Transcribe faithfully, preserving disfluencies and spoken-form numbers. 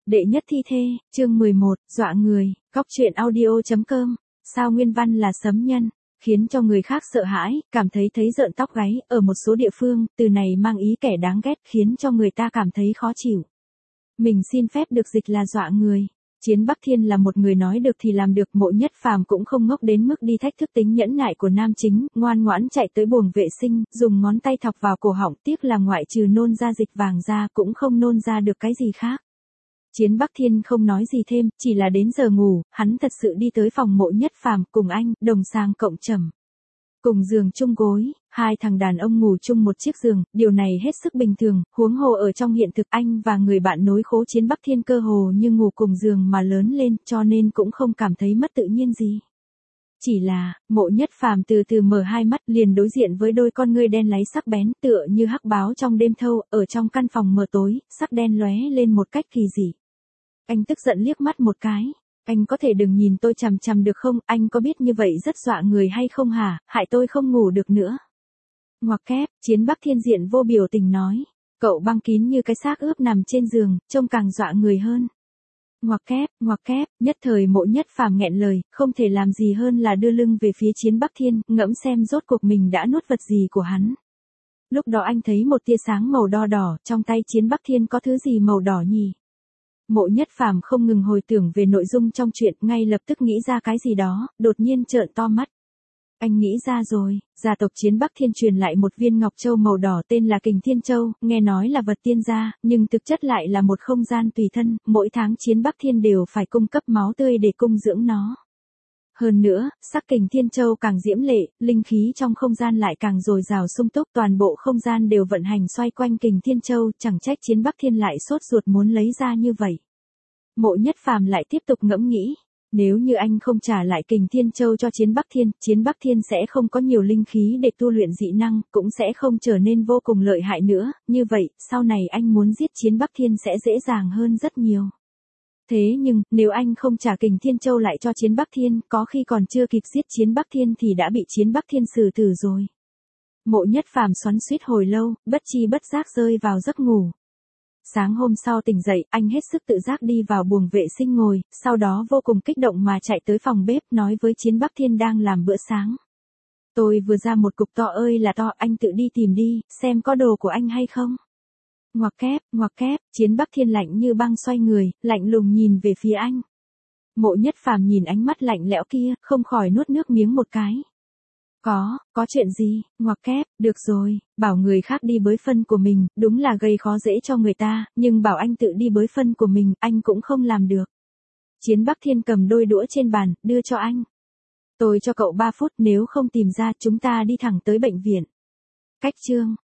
Đệ nhất thi thê, chương mười một, dọa người, góc truyện audio chấm com, sao nguyên văn là sấm nhân, khiến cho người khác sợ hãi, cảm thấy thấy rợn tóc gáy, ở một số địa phương, từ này mang ý kẻ đáng ghét khiến cho người ta cảm thấy khó chịu. Mình xin phép được dịch là dọa người. Chiến Bắc Thiên là một người nói được thì làm được, Mộ Nhất Phàm cũng không ngốc đến mức đi thách thức tính nhẫn nại của nam chính, ngoan ngoãn chạy tới buồng vệ sinh, dùng ngón tay thọc vào cổ họng, tiếc là ngoại trừ nôn ra dịch vàng ra cũng không nôn ra được cái gì khác. Chiến Bắc Thiên không nói gì thêm, chỉ là đến giờ ngủ, hắn thật sự đi tới phòng Mộ Nhất Phàm cùng anh, đồng sang cộng trầm. Cùng giường chung gối, hai thằng đàn ông ngủ chung một chiếc giường, điều này hết sức bình thường, huống hồ ở trong hiện thực anh và người bạn nối khố Chiến Bắc Thiên cơ hồ như ngủ cùng giường mà lớn lên, cho nên cũng không cảm thấy mất tự nhiên gì. Chỉ là, Mộ Nhất Phàm từ từ mở hai mắt liền đối diện với đôi con ngươi đen láy sắc bén tựa như hắc báo trong đêm thâu, ở trong căn phòng mờ tối, sắc đen lóe lên một cách kỳ dị. Anh tức giận liếc mắt một cái. Anh có thể đừng nhìn tôi chằm chằm được không, anh có biết như vậy rất dọa người hay không hả, hại tôi không ngủ được nữa. Ngoặc kép, Chiến Bắc Thiên diện vô biểu tình nói. Cậu băng kín như cái xác ướp nằm trên giường, trông càng dọa người hơn. Ngoặc kép, ngoặc kép, nhất thời Mộ Nhất Phàm nghẹn lời, không thể làm gì hơn là đưa lưng về phía Chiến Bắc Thiên, ngẫm xem rốt cuộc mình đã nuốt vật gì của hắn. Lúc đó anh thấy một tia sáng màu đỏ đỏ, trong tay Chiến Bắc Thiên có thứ gì màu đỏ nhỉ? Mộ Nhất Phàm không ngừng hồi tưởng về nội dung trong chuyện, ngay lập tức nghĩ ra cái gì đó, đột nhiên trợn to mắt. Anh nghĩ ra rồi, gia tộc Chiến Bắc Thiên truyền lại một viên ngọc châu màu đỏ tên là Kình Thiên Châu, nghe nói là vật tiên gia, nhưng thực chất lại là một không gian tùy thân, mỗi tháng Chiến Bắc Thiên đều phải cung cấp máu tươi để cung dưỡng nó. Hơn nữa, sắc Kình Thiên Châu càng diễm lệ, linh khí trong không gian lại càng dồi dào sung túc, toàn bộ không gian đều vận hành xoay quanh Kình Thiên Châu, chẳng trách Chiến Bắc Thiên lại sốt ruột muốn lấy ra như vậy. Mộ Nhất Phàm lại tiếp tục ngẫm nghĩ, nếu như anh không trả lại Kình Thiên Châu cho Chiến Bắc Thiên, Chiến Bắc Thiên sẽ không có nhiều linh khí để tu luyện dị năng, cũng sẽ không trở nên vô cùng lợi hại nữa, như vậy, sau này anh muốn giết Chiến Bắc Thiên sẽ dễ dàng hơn rất nhiều. Thế nhưng, nếu anh không trả Kình Thiên Châu lại cho Chiến Bắc Thiên, có khi còn chưa kịp giết Chiến Bắc Thiên thì đã bị Chiến Bắc Thiên xử tử rồi. Mộ Nhất Phàm xoắn xuýt hồi lâu, bất chi bất giác rơi vào giấc ngủ. Sáng hôm sau tỉnh dậy, anh hết sức tự giác đi vào buồng vệ sinh ngồi, sau đó vô cùng kích động mà chạy tới phòng bếp nói với Chiến Bắc Thiên đang làm bữa sáng. Tôi vừa ra một cục to ơi là to, anh tự đi tìm đi, xem có đồ của anh hay không. Ngoặc kép, ngoặc kép, Chiến Bắc Thiên lạnh như băng xoay người, lạnh lùng nhìn về phía anh. Mộ Nhất Phàm nhìn ánh mắt lạnh lẽo kia, không khỏi nuốt nước miếng một cái. Có, có chuyện gì, ngoặc kép, được rồi, bảo người khác đi bới phân của mình, đúng là gây khó dễ cho người ta, nhưng bảo anh tự đi bới phân của mình, anh cũng không làm được. Chiến Bắc Thiên cầm đôi đũa trên bàn, đưa cho anh. Tôi cho cậu ba phút, nếu không tìm ra chúng ta đi thẳng tới bệnh viện. Cách chương.